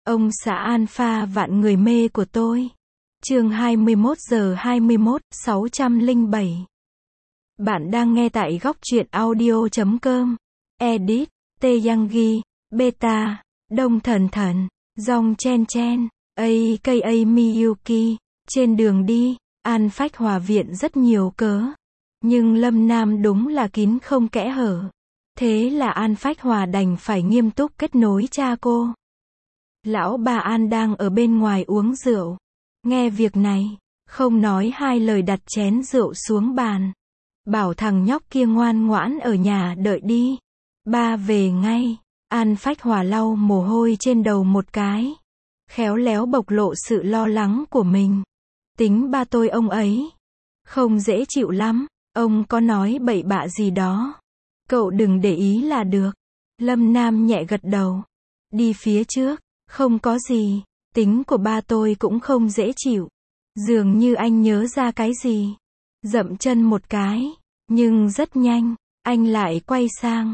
Ông xã alpha vạn người mê của tôi. Chương 21 giờ 21, 607. Bạn đang nghe tại góc truyện audio.com. Edit, Taeyanggi, Beta, Đông Thần Thần, Dong Chen Chen, aka Miyuki. Trên đường đi, An Phách Hòa viện rất nhiều cớ. Nhưng Lâm Nam đúng là kín không kẽ hở. Thế là An Phách Hòa đành phải nghiêm túc kết nối cha cô. Lão bà An đang ở bên ngoài uống rượu. Nghe việc này, không nói hai lời đặt chén rượu xuống bàn. Bảo thằng nhóc kia ngoan ngoãn ở nhà đợi đi. Ba về ngay. An Phách Hòa lau mồ hôi trên đầu một cái. Khéo léo bộc lộ sự lo lắng của mình. Tính ba tôi ông ấy không dễ chịu lắm. Ông có nói bậy bạ gì đó, cậu đừng để ý là được. Lâm Nam nhẹ gật đầu. Đi phía trước. Không có gì. Tính của ba tôi cũng không dễ chịu. Dường như anh nhớ ra cái gì. Dậm chân một cái. Nhưng rất nhanh, anh lại quay sang.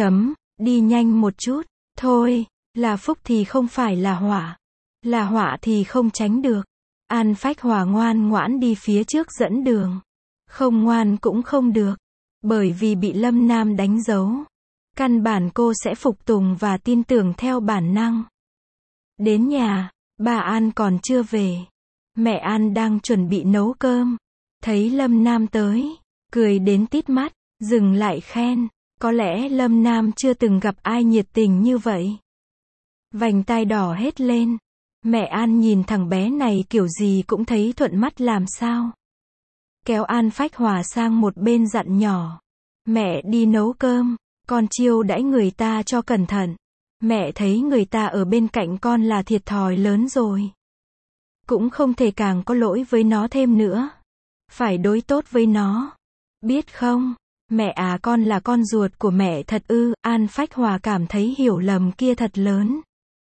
Đi nhanh một chút. Thôi, là phúc thì không phải là họa. Là họa thì không tránh được. An Phách Hòa ngoan ngoãn đi phía trước dẫn đường. Không ngoan cũng không được. Bởi vì bị Lâm Nam đánh dấu. Căn bản cô sẽ phục tùng và tin tưởng theo bản năng. Đến nhà, bà An còn chưa về. Mẹ An đang chuẩn bị nấu cơm. Thấy Lâm Nam tới, cười đến tít mắt, dừng lại khen. Có lẽ Lâm Nam chưa từng gặp ai nhiệt tình như vậy. Vành tai đỏ hết lên. Mẹ An nhìn thằng bé này kiểu gì cũng thấy thuận mắt làm sao. Kéo An Phách Hòa sang một bên dặn nhỏ. Mẹ đi nấu cơm, con chiêu đãi người ta cho cẩn thận. Mẹ thấy người ta ở bên cạnh con là thiệt thòi lớn rồi. Cũng không thể càng có lỗi với nó thêm nữa. Phải đối tốt với nó. Biết không? Mẹ à, con là con ruột của mẹ thật ư? An Phách Hòa cảm thấy hiểu lầm kia thật lớn.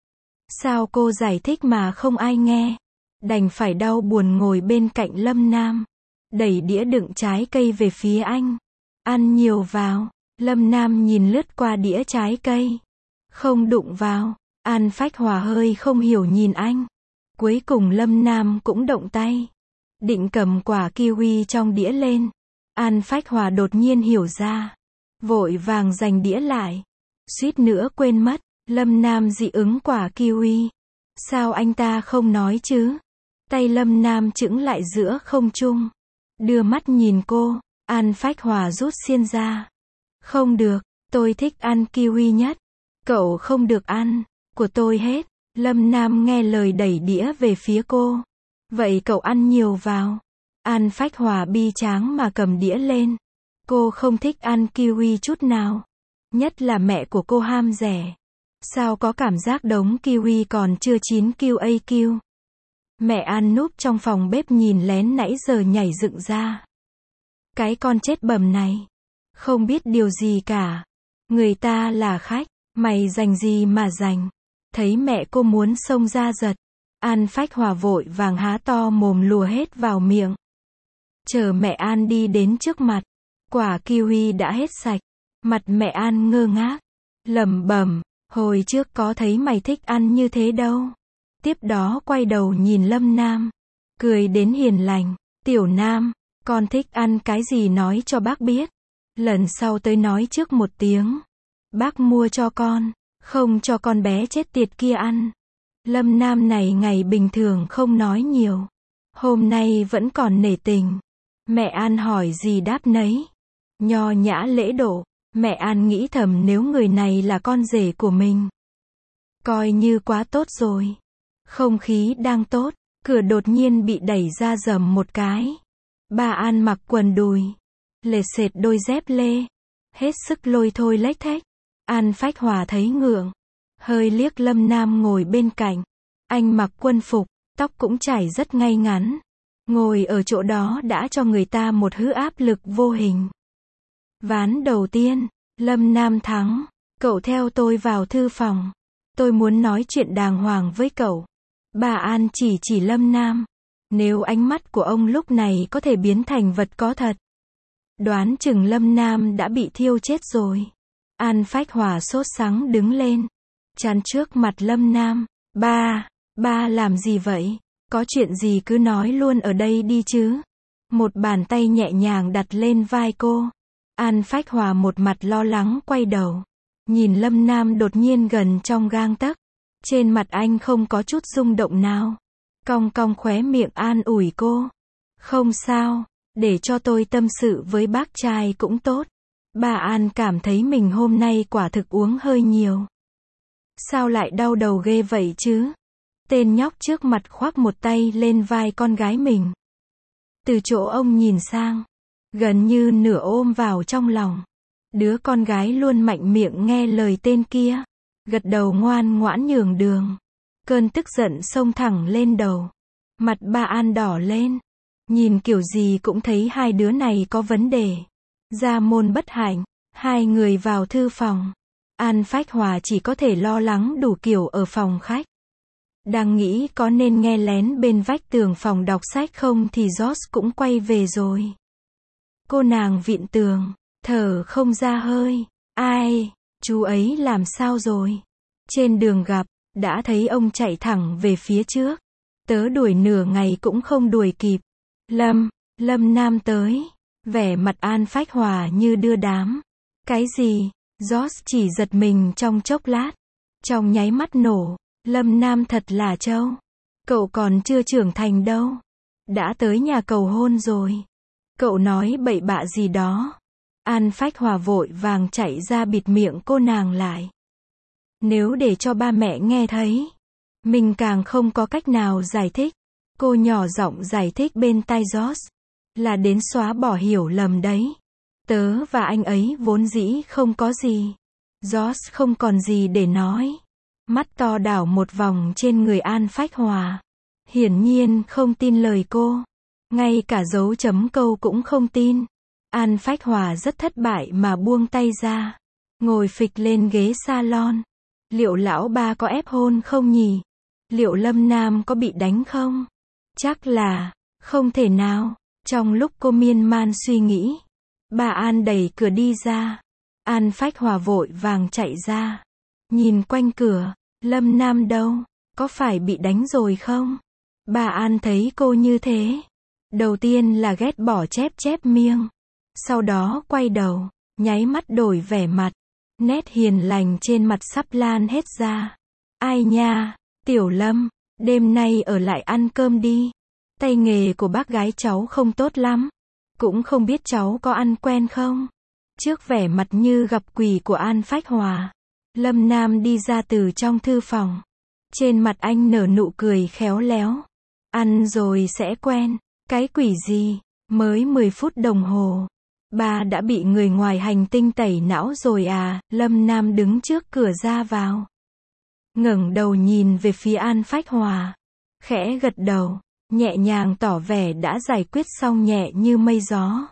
Sao cô giải thích mà không ai nghe? Đành phải đau buồn ngồi bên cạnh Lâm Nam. Đẩy đĩa đựng trái cây về phía anh. Ăn nhiều vào. Lâm Nam nhìn lướt qua đĩa trái cây. Không đụng vào. An Phách Hòa hơi không hiểu nhìn anh. Cuối cùng Lâm Nam cũng động tay. Định cầm quả kiwi trong đĩa lên. An Phách Hòa đột nhiên hiểu ra. Vội vàng giành đĩa lại. Suýt nữa quên mất. Lâm Nam dị ứng quả kiwi. Sao anh ta không nói chứ? Tay Lâm Nam chững lại giữa không trung. Đưa mắt nhìn cô. An Phách Hòa rút xiên ra. Không được, tôi thích ăn kiwi nhất. Cậu không được ăn, của tôi hết. Lâm Nam nghe lời đẩy đĩa về phía cô. Vậy cậu ăn nhiều vào. An Phách Hòa bi tráng mà cầm đĩa lên. Cô không thích ăn kiwi chút nào. Nhất là mẹ của cô ham rẻ. Sao có cảm giác đống kiwi còn chưa chín QAQ. Mẹ An núp trong phòng bếp nhìn lén nãy giờ nhảy dựng ra. Cái con chết bầm này. Không biết điều gì cả. Người ta là khách. Mày dành gì mà dành. Thấy mẹ cô muốn xông ra giật. An Phách Hòa vội vàng há to mồm lùa hết vào miệng. Chờ mẹ An đi đến trước mặt. Quả kiwi đã hết sạch. Mặt mẹ An ngơ ngác. Lẩm bẩm. Hồi trước có thấy mày thích ăn như thế đâu. Tiếp đó quay đầu nhìn Lâm Nam. Cười đến hiền lành. Tiểu Nam, con thích ăn cái gì nói cho bác biết. Lần sau tới nói trước một tiếng. Bác mua cho con. Không cho con bé chết tiệt kia ăn. Lâm Nam này ngày bình thường không nói nhiều. Hôm nay vẫn còn nể tình. Mẹ An hỏi gì đáp nấy. Nho nhã lễ độ. Mẹ An nghĩ thầm nếu người này là con rể của mình. Coi như quá tốt rồi. Không khí đang tốt. Cửa đột nhiên bị đẩy ra rầm một cái. Bà An mặc quần đùi. Lệt xệt đôi dép lê. Hết sức lôi thôi lếch thếch. An Phách Hòa thấy ngượng. Hơi liếc Lâm Nam ngồi bên cạnh. Anh mặc quân phục. Tóc cũng chải rất ngay ngắn. Ngồi ở chỗ đó đã cho người ta một thứ áp lực vô hình. Ván đầu tiên. Lâm Nam thắng. Cậu theo tôi vào thư phòng. Tôi muốn nói chuyện đàng hoàng với cậu. Bà An chỉ Lâm Nam. Nếu ánh mắt của ông lúc này có thể biến thành vật có thật. Đoán chừng Lâm Nam đã bị thiêu chết rồi. An Phách Hòa sốt sắng đứng lên. Chắn trước mặt Lâm Nam. Ba làm gì vậy? Có chuyện gì cứ nói luôn ở đây đi chứ. Một bàn tay nhẹ nhàng đặt lên vai cô. An Phách Hòa một mặt lo lắng quay đầu. Nhìn Lâm Nam đột nhiên gần trong gang tấc. Trên mặt anh không có chút rung động nào. Cong cong khóe miệng an ủi cô. Không sao, để cho tôi tâm sự với bác trai cũng tốt. Bà An cảm thấy mình hôm nay quả thực uống hơi nhiều. Sao lại đau đầu ghê vậy chứ? Tên nhóc trước mặt khoác một tay lên vai con gái mình. Từ chỗ ông nhìn sang, gần như nửa ôm vào trong lòng. Đứa con gái luôn mạnh miệng nghe lời tên kia, gật đầu ngoan ngoãn nhường đường. Cơn tức giận xông thẳng lên đầu. Mặt bà An đỏ lên. Nhìn kiểu gì cũng thấy hai đứa này có vấn đề. Gia môn bất hạnh, hai người vào thư phòng. An Phách Hòa chỉ có thể lo lắng đủ kiểu ở phòng khách. Đang nghĩ có nên nghe lén bên vách tường phòng đọc sách không thì George cũng quay về rồi. Cô nàng vịn tường, thở không ra hơi. Ai, chú ấy làm sao rồi? Trên đường gặp, đã thấy ông chạy thẳng về phía trước. Tớ đuổi nửa ngày cũng không đuổi kịp. Lâm Nam tới. Vẻ mặt An Phách Hòa như đưa đám. Cái gì? George chỉ giật mình trong chốc lát. Trong nháy mắt nổ. Lâm Nam thật là trâu. Cậu còn chưa trưởng thành đâu. Đã tới nhà cầu hôn rồi. Cậu nói bậy bạ gì đó. An Phách Hòa vội vàng chạy ra bịt miệng cô nàng lại. Nếu để cho ba mẹ nghe thấy, mình càng không có cách nào giải thích. Cô nhỏ giọng giải thích bên tai George. Là đến xóa bỏ hiểu lầm đấy. Tớ và anh ấy vốn dĩ không có gì. George không còn gì để nói. Mắt to đảo một vòng trên người An Phách Hòa. Hiển nhiên không tin lời cô. Ngay cả dấu chấm câu cũng không tin. An Phách Hòa rất thất bại mà buông tay ra. Ngồi phịch lên ghế salon. Liệu lão ba có ép hôn không nhỉ? Liệu Lâm Nam có bị đánh không? Chắc là không thể nào. Trong lúc cô miên man suy nghĩ, bà An đẩy cửa đi ra. An Phách Hòa vội vàng chạy ra. Nhìn quanh cửa, Lâm Nam đâu? Có phải bị đánh rồi không? Bà An thấy cô như thế. Đầu tiên là ghét bỏ chép miệng. Sau đó quay đầu, nháy mắt đổi vẻ mặt. Nét hiền lành trên mặt sắp lan hết ra. Ai nha, Tiểu Lâm, đêm nay ở lại ăn cơm đi. Tay nghề của bác gái cháu không tốt lắm. Cũng không biết cháu có ăn quen không? Trước vẻ mặt như gặp quỷ của An Phách Hòa, Lâm Nam đi ra từ trong thư phòng. Trên mặt anh nở nụ cười khéo léo. Ăn rồi sẽ quen. Cái quỷ gì? Mới 10 phút đồng hồ. Bà đã bị người ngoài hành tinh tẩy não rồi à? Lâm Nam đứng trước cửa ra vào. Ngẩng đầu nhìn về phía An Phách Hòa. Khẽ gật đầu. Nhẹ nhàng tỏ vẻ đã giải quyết xong nhẹ như mây gió.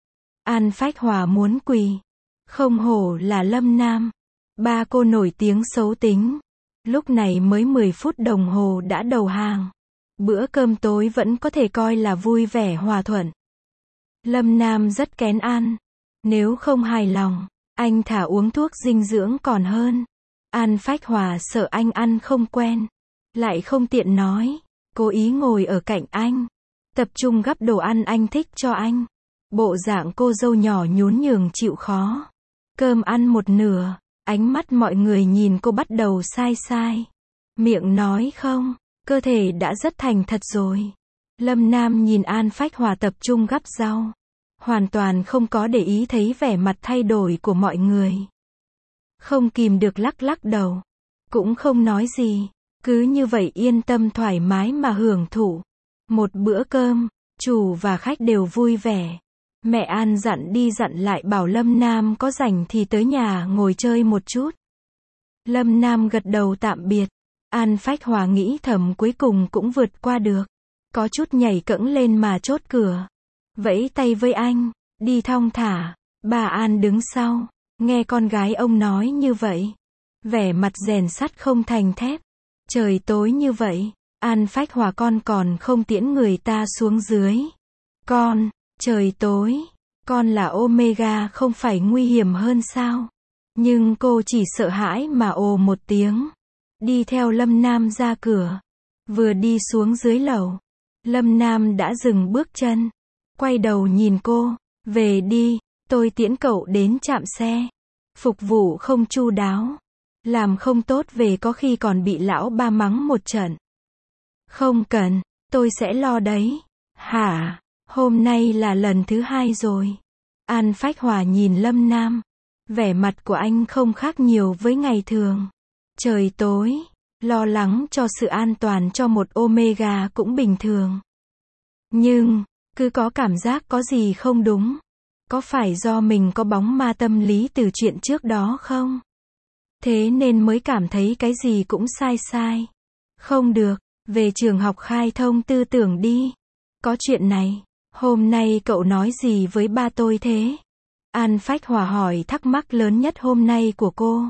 An Phách Hòa muốn quỳ. Không hổ là Lâm Nam. Ba cô nổi tiếng xấu tính. Lúc này mới 10 phút đồng hồ đã đầu hàng. Bữa cơm tối vẫn có thể coi là vui vẻ hòa thuận. Lâm Nam rất kén ăn. Nếu không hài lòng, anh thả uống thuốc dinh dưỡng còn hơn. An Phách Hòa sợ anh ăn không quen. Lại không tiện nói. Cố ý ngồi ở cạnh anh. Tập trung gắp đồ ăn anh thích cho anh. Bộ dạng cô dâu nhỏ nhún nhường chịu khó. Cơm ăn một nửa. Ánh mắt mọi người nhìn cô bắt đầu sai sai. Miệng nói không. Cơ thể đã rất thành thật rồi. Lâm Nam nhìn An Phách Hòa tập trung gắp rau. Hoàn toàn không có để ý thấy vẻ mặt thay đổi của mọi người. Không kìm được lắc lắc đầu. Cũng không nói gì. Cứ như vậy yên tâm thoải mái mà hưởng thụ. Một bữa cơm, chủ và khách đều vui vẻ. Mẹ An dặn đi dặn lại bảo Lâm Nam có rảnh thì tới nhà ngồi chơi một chút. Lâm Nam gật đầu tạm biệt. An Phách Hòa nghĩ thầm cuối cùng cũng vượt qua được. Có chút nhảy cẫng lên mà chốt cửa. Vẫy tay với anh, đi thong thả. Bà An đứng sau, nghe con gái ông nói như vậy. Vẻ mặt rèn sắt không thành thép. Trời tối như vậy, An Phách Hòa con còn không tiễn người ta xuống dưới. Con, trời tối, con là Omega không phải nguy hiểm hơn sao? Nhưng cô chỉ sợ hãi mà ồ một tiếng. đi theo Lâm Nam ra cửa. Vừa đi xuống dưới lầu, Lâm Nam đã dừng bước chân, quay đầu nhìn cô, về đi, tôi tiễn cậu đến trạm xe. Phục vụ không chu đáo, làm không tốt về có khi còn bị lão ba mắng một trận. Không cần, tôi sẽ lo đấy. Hả, hôm nay là lần thứ 2 rồi. An Phách Hòa nhìn Lâm Nam. Vẻ mặt của anh không khác nhiều với ngày thường. Trời tối, lo lắng cho sự an toàn cho một Omega cũng bình thường. Nhưng, cứ có cảm giác có gì không đúng. Có phải do mình có bóng ma tâm lý từ chuyện trước đó không? Thế nên mới cảm thấy cái gì cũng sai sai. Không được, về trường học khai thông tư tưởng đi. Có chuyện này, hôm nay cậu nói gì với ba tôi thế? An Phách Hòa hỏi thắc mắc lớn nhất hôm nay của cô.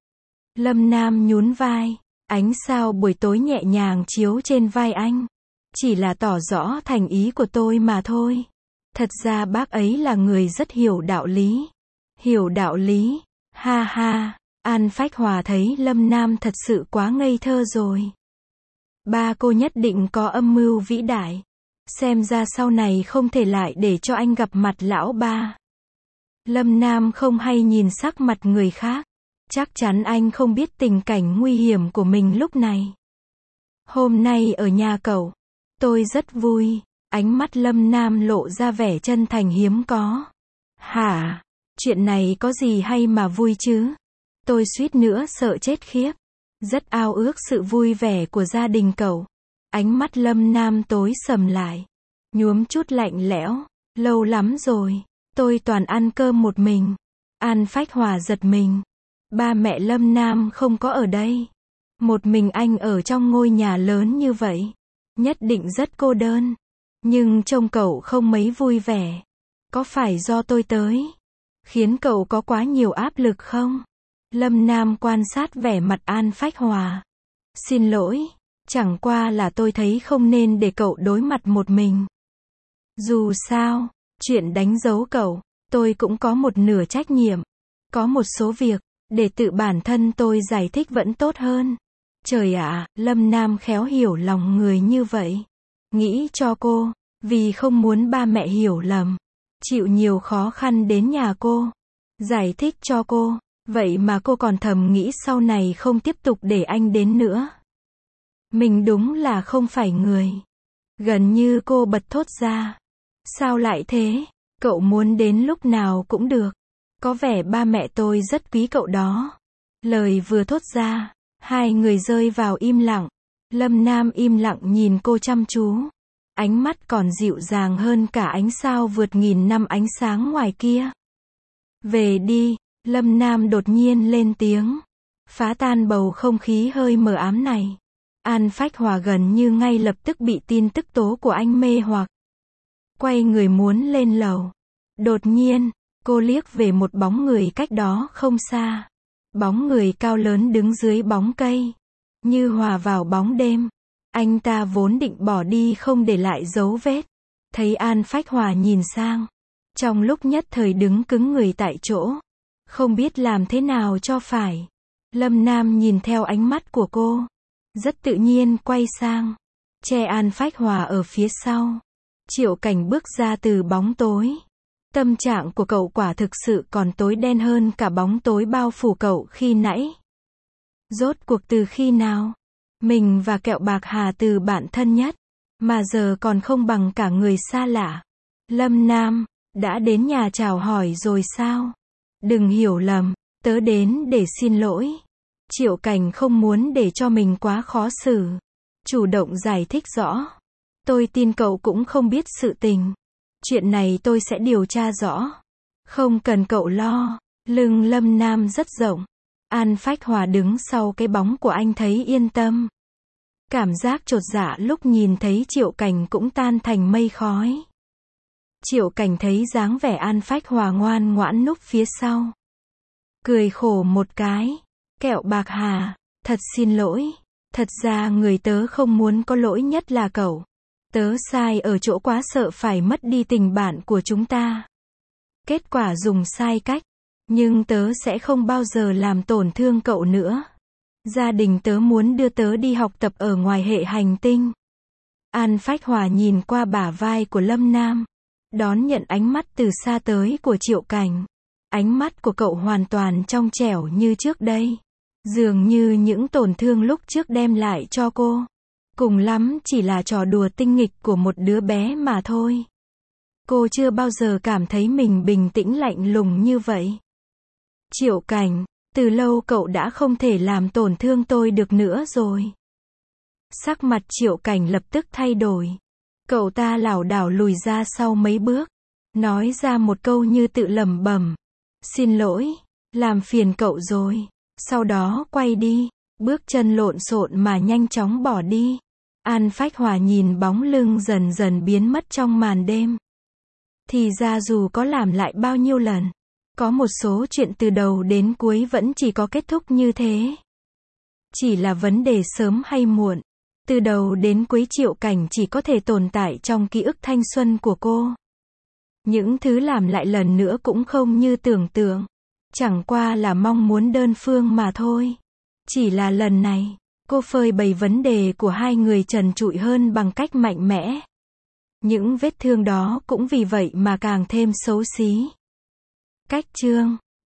Lâm Nam nhún vai, ánh sao buổi tối nhẹ nhàng chiếu trên vai anh. Chỉ là tỏ rõ thành ý của tôi mà thôi. Thật ra bác ấy là người rất hiểu đạo lý. Hiểu đạo lý, ha ha, An Phách Hòa thấy Lâm Nam thật sự quá ngây thơ rồi. Ba cô nhất định có âm mưu vĩ đại. Xem ra sau này không thể lại để cho anh gặp mặt lão ba. Lâm Nam không hay nhìn sắc mặt người khác. Chắc chắn anh không biết tình cảnh nguy hiểm của mình lúc này. Hôm nay ở nhà cậu, tôi rất vui. Ánh mắt Lâm Nam lộ ra vẻ chân thành hiếm có. Hả? Chuyện này có gì hay mà vui chứ? Tôi suýt nữa sợ chết khiếp. Rất ao ước sự vui vẻ của gia đình cậu. Ánh mắt Lâm Nam tối sầm lại. Nhuốm chút lạnh lẽo. Lâu lắm rồi, tôi toàn ăn cơm một mình. An Phách Hòa giật mình. Ba mẹ Lâm Nam không có ở đây. Một mình anh ở trong ngôi nhà lớn như vậy. Nhất định rất cô đơn. Nhưng trông cậu không mấy vui vẻ. Có phải do tôi tới khiến cậu có quá nhiều áp lực không? Lâm Nam quan sát vẻ mặt An Phách Hòa. Xin lỗi, chẳng qua là tôi thấy không nên để cậu đối mặt một mình. Dù sao, chuyện đánh dấu cậu, tôi cũng có một nửa trách nhiệm. Có một số việc, để tự bản thân tôi giải thích vẫn tốt hơn. Trời ạ, Lâm Nam khéo hiểu lòng người như vậy. Nghĩ cho cô, vì không muốn ba mẹ hiểu lầm. Chịu nhiều khó khăn đến nhà cô. Giải thích cho cô. Vậy mà cô còn thầm nghĩ sau này không tiếp tục để anh đến nữa. Mình đúng là không phải người. Gần như cô bật thốt ra. Sao lại thế? Cậu muốn đến lúc nào cũng được. Có vẻ ba mẹ tôi rất quý cậu đó. Lời vừa thốt ra, hai người rơi vào im lặng. Lâm Nam im lặng nhìn cô chăm chú. Ánh mắt còn dịu dàng hơn cả ánh sao vượt nghìn năm ánh sáng ngoài kia. Về đi, Lâm Nam đột nhiên lên tiếng. Phá tan bầu không khí hơi mờ ám này. An Phách Hòa gần như ngay lập tức bị tin tức tố của anh mê hoặc. Quay người muốn lên lầu. Đột nhiên, cô liếc về một bóng người cách đó không xa. Bóng người cao lớn đứng dưới bóng cây. Như hòa vào bóng đêm. Anh ta vốn định bỏ đi không để lại dấu vết. Thấy An Phách Hòa nhìn sang. Trong lúc nhất thời đứng cứng người tại chỗ. Không biết làm thế nào cho phải. Lâm Nam nhìn theo ánh mắt của cô. Rất tự nhiên quay sang. Che An Phách Hòa ở phía sau. Triệu Cảnh bước ra từ bóng tối. Tâm trạng của cậu quả thực sự còn tối đen hơn cả bóng tối bao phủ cậu khi nãy. Rốt cuộc từ khi nào? Mình và Kẹo Bạc Hà từ bạn thân nhất. Mà giờ còn không bằng cả người xa lạ. Lâm Nam, đã đến nhà chào hỏi rồi sao? Đừng hiểu lầm, tớ đến để xin lỗi. Triệu Cảnh không muốn để cho mình quá khó xử. Chủ động giải thích rõ. Tôi tin cậu cũng không biết sự tình. Chuyện này tôi sẽ điều tra rõ. Không cần cậu lo. Lưng Lâm Nam rất rộng. An Phách Hòa đứng sau cái bóng của anh thấy yên tâm. Cảm giác chột dạ lúc nhìn thấy Triệu Cảnh cũng tan thành mây khói. Triệu Cảnh thấy dáng vẻ An Phách Hòa ngoan ngoãn núp phía sau. Cười khổ một cái. Kẹo Bạc Hà, thật xin lỗi. Thật ra người tớ không muốn có lỗi nhất là cậu. Tớ sai ở chỗ quá sợ phải mất đi tình bạn của chúng ta. Kết quả dùng sai cách. Nhưng tớ sẽ không bao giờ làm tổn thương cậu nữa. Gia đình tớ muốn đưa tớ đi học tập ở ngoài hệ hành tinh. An Phách Hòa nhìn qua bả vai của Lâm Nam, đón nhận ánh mắt từ xa tới của Triệu Cảnh. Ánh mắt của cậu hoàn toàn trong trẻo như trước đây. Dường như những tổn thương lúc trước đem lại cho cô, cùng lắm chỉ là trò đùa tinh nghịch của một đứa bé mà thôi. Cô chưa bao giờ cảm thấy mình bình tĩnh lạnh lùng như vậy. Triệu Cảnh, từ lâu cậu đã không thể làm tổn thương tôi được nữa rồi. Sắc mặt Triệu Cảnh lập tức thay đổi. Cậu ta lảo đảo lùi ra sau mấy bước, nói ra một câu như tự lẩm bẩm. Xin lỗi, làm phiền cậu rồi. Sau đó quay đi, bước chân lộn xộn mà nhanh chóng bỏ đi. An Phách Hòa nhìn bóng lưng dần dần biến mất trong màn đêm. Thì ra dù có làm lại bao nhiêu lần, có một số chuyện từ đầu đến cuối vẫn chỉ có kết thúc như thế. Chỉ là vấn đề sớm hay muộn. Từ đầu đến cuối Triệu Cảnh chỉ có thể tồn tại trong ký ức thanh xuân của cô. Những thứ làm lại lần nữa cũng không như tưởng tượng. Chẳng qua là mong muốn đơn phương mà thôi. Chỉ là lần này, cô phơi bày vấn đề của hai người trần trụi hơn bằng cách mạnh mẽ. Những vết thương đó cũng vì vậy mà càng thêm xấu xí. Cách chương